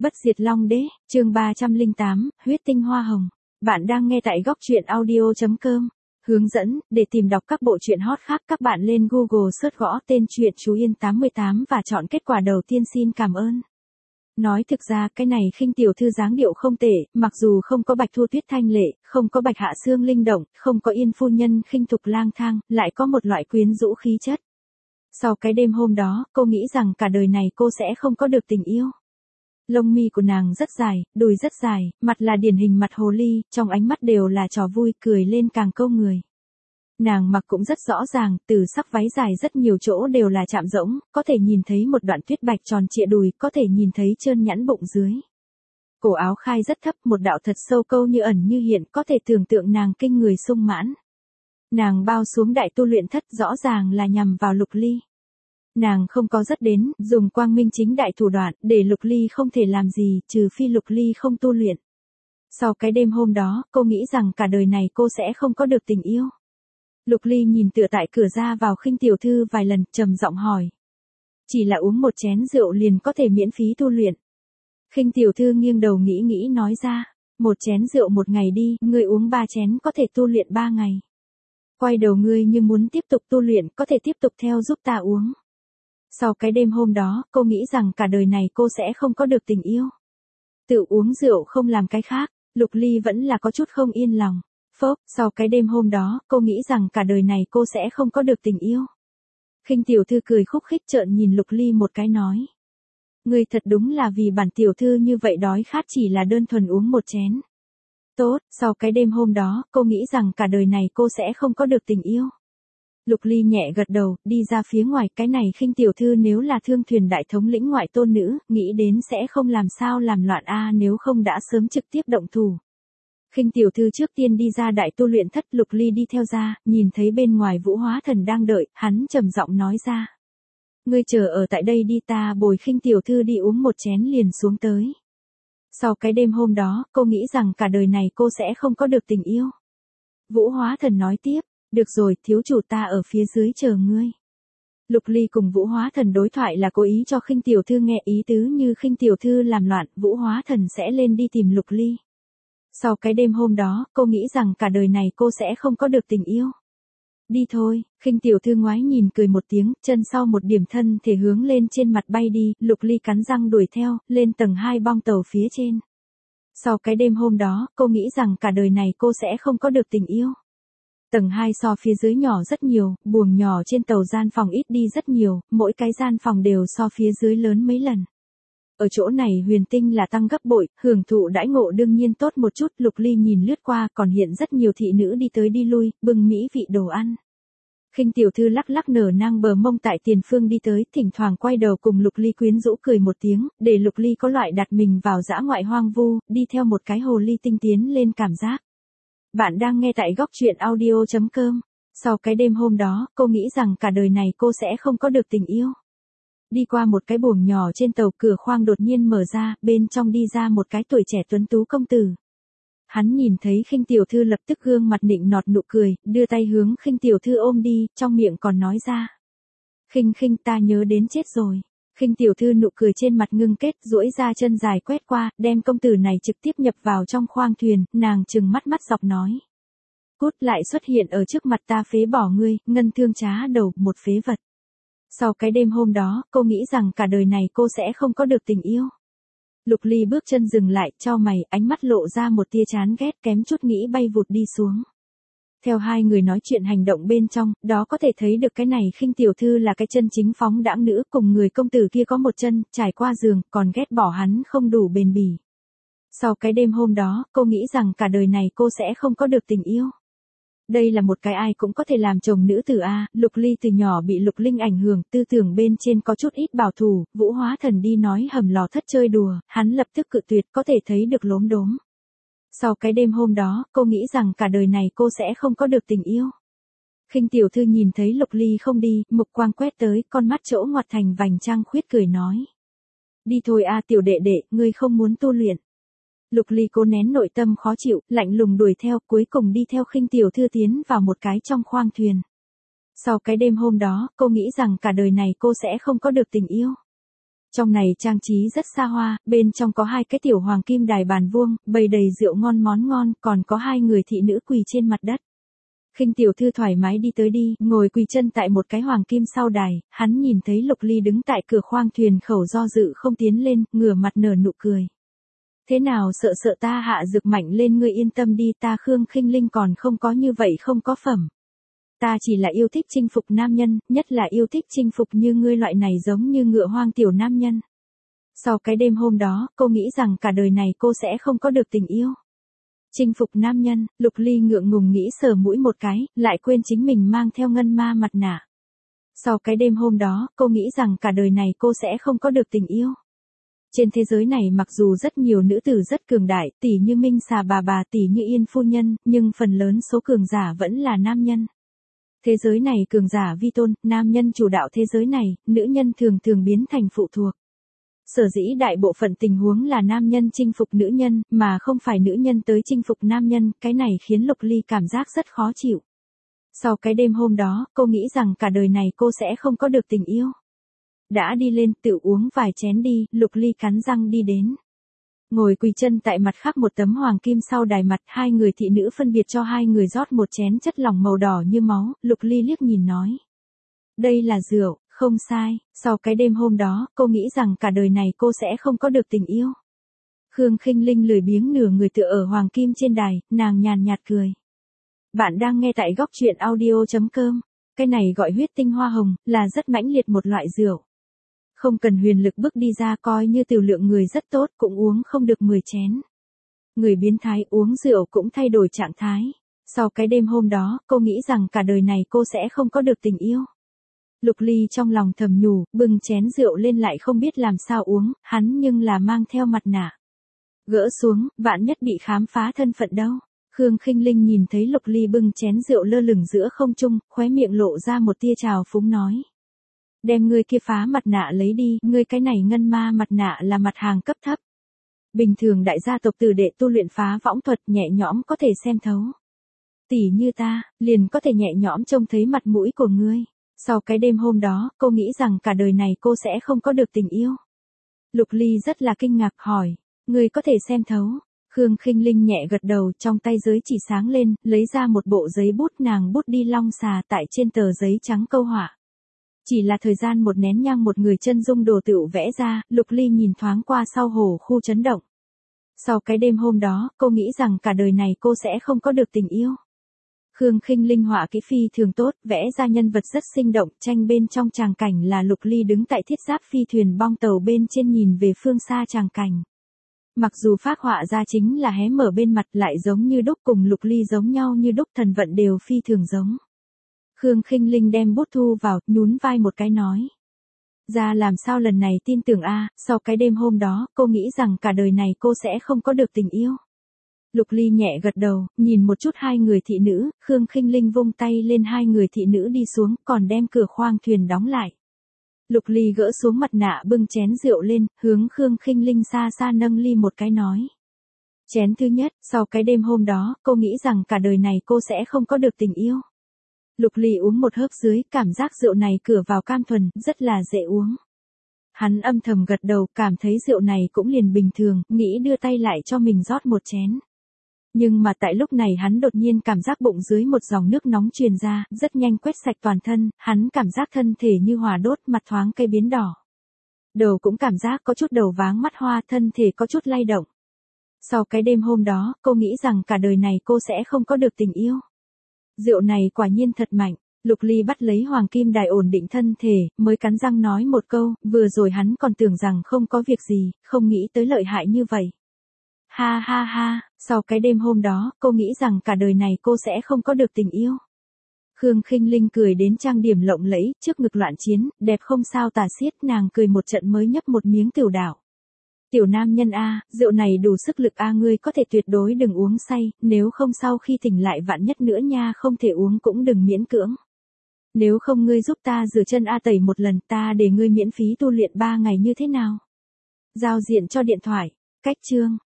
Bất diệt Long Đế, chương 308, huyết tinh hoa hồng. Bạn đang nghe tại góc truyện audio.com. Hướng dẫn, để tìm đọc các bộ truyện hot khác các bạn lên Google search gõ tên truyện Chú Yên 88 và chọn kết quả đầu tiên xin cảm ơn. Nói thực ra cái này Khinh tiểu thư dáng điệu không tệ, mặc dù không có Bạch Thu Tuyết thanh lệ, không có Bạch Hạ Xương linh động, không có Yên phu nhân khinh thục lang thang, lại có một loại quyến rũ khí chất. Sau cái đêm hôm đó, cô nghĩ rằng cả đời này cô sẽ không có được tình yêu. Lông mi của nàng rất dài, đùi rất dài, mặt là điển hình mặt hồ ly, trong ánh mắt đều là trò vui, cười lên càng câu người. Nàng mặc cũng rất rõ ràng, từ sắc váy dài rất nhiều chỗ đều là chạm rỗng, có thể nhìn thấy một đoạn tuyết bạch tròn trịa đùi, có thể nhìn thấy trơn nhẵn bụng dưới. Cổ áo khai rất thấp, một đạo thật sâu câu như ẩn như hiện, có thể tưởng tượng nàng kinh người sung mãn. Nàng bao xuống đại tu luyện thất rõ ràng là nhằm vào Lục Ly. Nàng không có rất đến, dùng quang minh chính đại thủ đoạn, để Lục Ly không thể làm gì, trừ phi Lục Ly không tu luyện. Sau cái đêm hôm đó, cô nghĩ rằng cả đời này cô sẽ không có được tình yêu. Lục Ly nhìn tựa tại cửa ra vào Khinh tiểu thư vài lần, trầm giọng hỏi. Chỉ là uống một chén rượu liền có thể miễn phí tu luyện. Khinh tiểu thư nghiêng đầu nghĩ nói ra, một chén rượu một ngày đi, ngươi uống 3 chén có thể tu luyện 3 ngày. Quay đầu ngươi như muốn tiếp tục tu luyện, có thể tiếp tục theo giúp ta uống. Sau cái đêm hôm đó, cô nghĩ rằng cả đời này cô sẽ không có được tình yêu. Tự uống rượu không làm cái khác, Lục Ly vẫn là có chút không yên lòng. Phốc, sau cái đêm hôm đó, cô nghĩ rằng cả đời này cô sẽ không có được tình yêu. Khinh tiểu thư cười khúc khích trợn nhìn Lục Ly một cái nói. Ngươi thật đúng là vì bản tiểu thư như vậy đói khát chỉ là đơn thuần uống một chén. Tốt, sau cái đêm hôm đó, cô nghĩ rằng cả đời này cô sẽ không có được tình yêu. Lục Ly nhẹ gật đầu, đi ra phía ngoài, cái này Khinh tiểu thư nếu là Thương Thuyền đại thống lĩnh ngoại tôn nữ, nghĩ đến sẽ không làm sao làm loạn nếu không đã sớm trực tiếp động thủ. Khinh tiểu thư trước tiên đi ra đại tu luyện thất, Lục Ly đi theo ra, nhìn thấy bên ngoài Vũ Hóa Thần đang đợi, hắn trầm giọng nói ra. Ngươi chờ ở tại đây đi, ta bồi Khinh tiểu thư đi uống một chén liền xuống tới. Sau cái đêm hôm đó, cô nghĩ rằng cả đời này cô sẽ không có được tình yêu. Vũ Hóa Thần nói tiếp. Được rồi, thiếu chủ ta ở phía dưới chờ ngươi. Lục Ly cùng Vũ Hóa Thần đối thoại là cố ý cho Khinh tiểu thư nghe, ý tứ như Khinh tiểu thư làm loạn, Vũ Hóa Thần sẽ lên đi tìm Lục Ly. Sau cái đêm hôm đó, cô nghĩ rằng cả đời này cô sẽ không có được tình yêu. Đi thôi, Khinh tiểu thư ngoái nhìn cười một tiếng, chân sau một điểm thân thể hướng lên trên mặt bay đi, Lục Ly cắn răng đuổi theo, lên tầng 2 bong tàu phía trên. Sau cái đêm hôm đó, cô nghĩ rằng cả đời này cô sẽ không có được tình yêu. Tầng 2 so phía dưới nhỏ rất nhiều, buồng nhỏ trên tàu gian phòng ít đi rất nhiều, mỗi cái gian phòng đều so phía dưới lớn mấy lần. Ở chỗ này huyền tinh là tăng gấp bội, hưởng thụ đãi ngộ đương nhiên tốt một chút, Lục Ly nhìn lướt qua còn hiện rất nhiều thị nữ đi tới đi lui, bưng mỹ vị đồ ăn. Khinh tiểu thư lắc lắc nở nang bờ mông tại tiền phương đi tới, thỉnh thoảng quay đầu cùng Lục Ly quyến rũ cười một tiếng, để Lục Ly có loại đặt mình vào dã ngoại hoang vu, đi theo một cái hồ ly tinh tiến lên cảm giác. Bạn đang nghe tại góc truyện audio.com. Sau cái đêm hôm đó, cô nghĩ rằng cả đời này cô sẽ không có được tình yêu. Đi qua một cái buồng nhỏ trên tàu, cửa khoang đột nhiên mở ra, bên trong đi ra một cái tuổi trẻ tuấn tú công tử. Hắn nhìn thấy Khinh tiểu thư lập tức gương mặt nịnh nọt nụ cười, đưa tay hướng Khinh tiểu thư ôm đi, trong miệng còn nói ra. Khinh ta nhớ đến chết rồi. Khinh tiểu thư nụ cười trên mặt ngưng kết, duỗi ra chân dài quét qua, đem công tử này trực tiếp nhập vào trong khoang thuyền, nàng trừng mắt dọc nói. Cút lại xuất hiện ở trước mặt ta, phế bỏ ngươi, ngân thương trá đầu, một phế vật. Sau cái đêm hôm đó, cô nghĩ rằng cả đời này cô sẽ không có được tình yêu. Lục Ly bước chân dừng lại, chau mày, ánh mắt lộ ra một tia chán ghét, kém chút nghĩ bay vụt đi xuống. Theo hai người nói chuyện hành động bên trong, đó có thể thấy được cái này Khinh tiểu thư là cái chân chính phóng đãng nữ, cùng người công tử kia có một chân, trải qua giường, còn ghét bỏ hắn không đủ bền bỉ. Sau cái đêm hôm đó, cô nghĩ rằng cả đời này cô sẽ không có được tình yêu. Đây là một cái ai cũng có thể làm chồng nữ tử Lục Ly từ nhỏ bị Lục Linh ảnh hưởng, tư tưởng bên trên có chút ít bảo thủ, Vũ Hóa Thần đi nói hầm lò thất chơi đùa, hắn lập tức cự tuyệt, có thể thấy được lốm đốm. Sau cái đêm hôm đó, cô nghĩ rằng cả đời này cô sẽ không có được tình yêu. Khinh tiểu thư nhìn thấy Lục Ly không đi, mục quang quét tới, con mắt chỗ ngoặt thành vành trăng khuyết cười nói. Đi thôi tiểu đệ đệ, ngươi không muốn tu luyện. Lục Ly cố nén nội tâm khó chịu, lạnh lùng đuổi theo, cuối cùng đi theo Khinh tiểu thư tiến vào một cái trong khoang thuyền. Sau cái đêm hôm đó, cô nghĩ rằng cả đời này cô sẽ không có được tình yêu. Trong này trang trí rất xa hoa, bên trong có 2 cái tiểu hoàng kim đài bàn vuông, bày đầy rượu ngon món ngon, còn có 2 người thị nữ quỳ trên mặt đất. Khinh tiểu thư thoải mái đi tới đi, ngồi quỳ chân tại một cái hoàng kim sau đài, hắn nhìn thấy Lục Ly đứng tại cửa khoang thuyền khẩu do dự không tiến lên, ngửa mặt nở nụ cười. Thế nào sợ ta hạ dược mạnh lên, ngươi yên tâm đi, ta Khương Khinh Linh còn không có như vậy không có phẩm. Ta chỉ là yêu thích chinh phục nam nhân, nhất là yêu thích chinh phục như ngươi loại này giống như ngựa hoang tiểu nam nhân. Sau cái đêm hôm đó, cô nghĩ rằng cả đời này cô sẽ không có được tình yêu. Chinh phục nam nhân, Lục Ly ngượng ngùng nghĩ sờ mũi một cái, lại quên chính mình mang theo ngân ma mặt nạ. Sau cái đêm hôm đó, cô nghĩ rằng cả đời này cô sẽ không có được tình yêu. Trên thế giới này mặc dù rất nhiều nữ tử rất cường đại, tỷ như Minh Xà bà, tỷ như Yên phu nhân, nhưng phần lớn số cường giả vẫn là nam nhân. Thế giới này cường giả vi tôn, nam nhân chủ đạo thế giới này, nữ nhân thường thường biến thành phụ thuộc. Sở dĩ đại bộ phận tình huống là nam nhân chinh phục nữ nhân, mà không phải nữ nhân tới chinh phục nam nhân, cái này khiến Lục Ly cảm giác rất khó chịu. Sau cái đêm hôm đó, cô nghĩ rằng cả đời này cô sẽ không có được tình yêu. Đã đi lên tự uống vài chén đi, Lục Ly cắn răng đi đến. Ngồi quỳ chân tại mặt khác một tấm hoàng kim sau đài mặt, 2 người thị nữ phân biệt cho 2 người rót một chén chất lỏng màu đỏ như máu, Lục Ly liếc nhìn nói. Đây là rượu, không sai, sau cái đêm hôm đó, cô nghĩ rằng cả đời này cô sẽ không có được tình yêu. Khương Khinh Linh lười biếng nửa người tựa ở hoàng kim trên đài, nàng nhàn nhạt cười. Bạn đang nghe tại góc truyện audio.com, cái này gọi huyết tinh hoa hồng, là rất mãnh liệt một loại rượu. Không cần huyền lực bước đi ra, coi như tiểu lượng người rất tốt cũng uống không được 10 chén. Người biến thái uống rượu cũng thay đổi trạng thái. Sau cái đêm hôm đó, cô nghĩ rằng cả đời này cô sẽ không có được tình yêu. Lục Ly trong lòng thầm nhủ, bưng chén rượu lên lại không biết làm sao uống, hắn nhưng là mang theo mặt nạ. Gỡ xuống, vạn nhất bị khám phá thân phận đâu. Khương Khinh Linh nhìn thấy Lục Ly bưng chén rượu lơ lửng giữa không trung, khóe miệng lộ ra một tia trào phúng nói. Đem ngươi kia phá mặt nạ lấy đi, ngươi cái này ngân ma mặt nạ là mặt hàng cấp thấp. Bình thường đại gia tộc tử đệ tu luyện phá võng thuật nhẹ nhõm có thể xem thấu. Tỷ như ta, liền có thể nhẹ nhõm trông thấy mặt mũi của ngươi. Sau cái đêm hôm đó, cô nghĩ rằng cả đời này cô sẽ không có được tình yêu. Lục Ly rất là kinh ngạc hỏi, ngươi có thể xem thấu. Khương Khinh Linh nhẹ gật đầu, trong tay giới chỉ sáng lên, lấy ra một bộ giấy bút, nàng bút đi long xà tại trên tờ giấy trắng câu họa. Chỉ là thời gian một nén nhang một người chân dung đồ tựu vẽ ra, Lục Ly nhìn thoáng qua sau hồ khu chấn động. Sau cái đêm hôm đó, cô nghĩ rằng cả đời này cô sẽ không có được tình yêu. Khương Khinh Linh họa kỹ phi thường tốt, vẽ ra nhân vật rất sinh động, tranh bên trong tràng cảnh là Lục Ly đứng tại thiết giáp phi thuyền bong tàu bên trên nhìn về phương xa tràng cảnh. Mặc dù phác họa ra chính là hé mở bên mặt lại giống như đúc, cùng Lục Ly giống nhau như đúc, thần vận đều phi thường giống. Khương Khinh Linh đem bút thu vào, nhún vai một cái nói. Ra làm sao lần này tin tưởng a, sau cái đêm hôm đó, cô nghĩ rằng cả đời này cô sẽ không có được tình yêu. Lục Ly nhẹ gật đầu, nhìn một chút 2 người thị nữ, Khương Khinh Linh vung tay lên 2 người thị nữ đi xuống, còn đem cửa khoang thuyền đóng lại. Lục Ly gỡ xuống mặt nạ bưng chén rượu lên, hướng Khương Khinh Linh xa xa nâng ly một cái nói. Chén thứ nhất, sau cái đêm hôm đó, cô nghĩ rằng cả đời này cô sẽ không có được tình yêu. Lục Ly uống một hớp dưới, cảm giác rượu này cửa vào cam thuần, rất là dễ uống. Hắn âm thầm gật đầu, cảm thấy rượu này cũng liền bình thường, nghĩ đưa tay lại cho mình rót một chén. Nhưng mà tại lúc này hắn đột nhiên cảm giác bụng dưới một dòng nước nóng truyền ra, rất nhanh quét sạch toàn thân, hắn cảm giác thân thể như hỏa đốt, mặt thoáng cây biến đỏ. Đầu cũng cảm giác có chút đầu váng mắt hoa, thân thể có chút lay động. Sau cái đêm hôm đó, cô nghĩ rằng cả đời này cô sẽ không có được tình yêu. Rượu này quả nhiên thật mạnh. Lục Ly bắt lấy hoàng kim đài ổn định thân thể, mới cắn răng nói một câu, vừa rồi hắn còn tưởng rằng không có việc gì, không nghĩ tới lợi hại như vậy. Ha ha ha, sau cái đêm hôm đó, cô nghĩ rằng cả đời này cô sẽ không có được tình yêu. Khương Khinh Linh cười đến trang điểm lộng lẫy, trước ngực loạn chiến, đẹp không sao tả xiết, nàng cười một trận mới nhấp một miếng tiểu đảo. Tiểu nam nhân a, rượu này đủ sức lực a, ngươi có thể tuyệt đối đừng uống say, nếu không sau khi tỉnh lại vạn nhất nữa nha, không thể uống cũng đừng miễn cưỡng. Nếu không ngươi giúp ta rửa chân a, tẩy một lần, ta để ngươi miễn phí tu luyện 3 ngày như thế nào? Giao diện cho điện thoại. Cách chương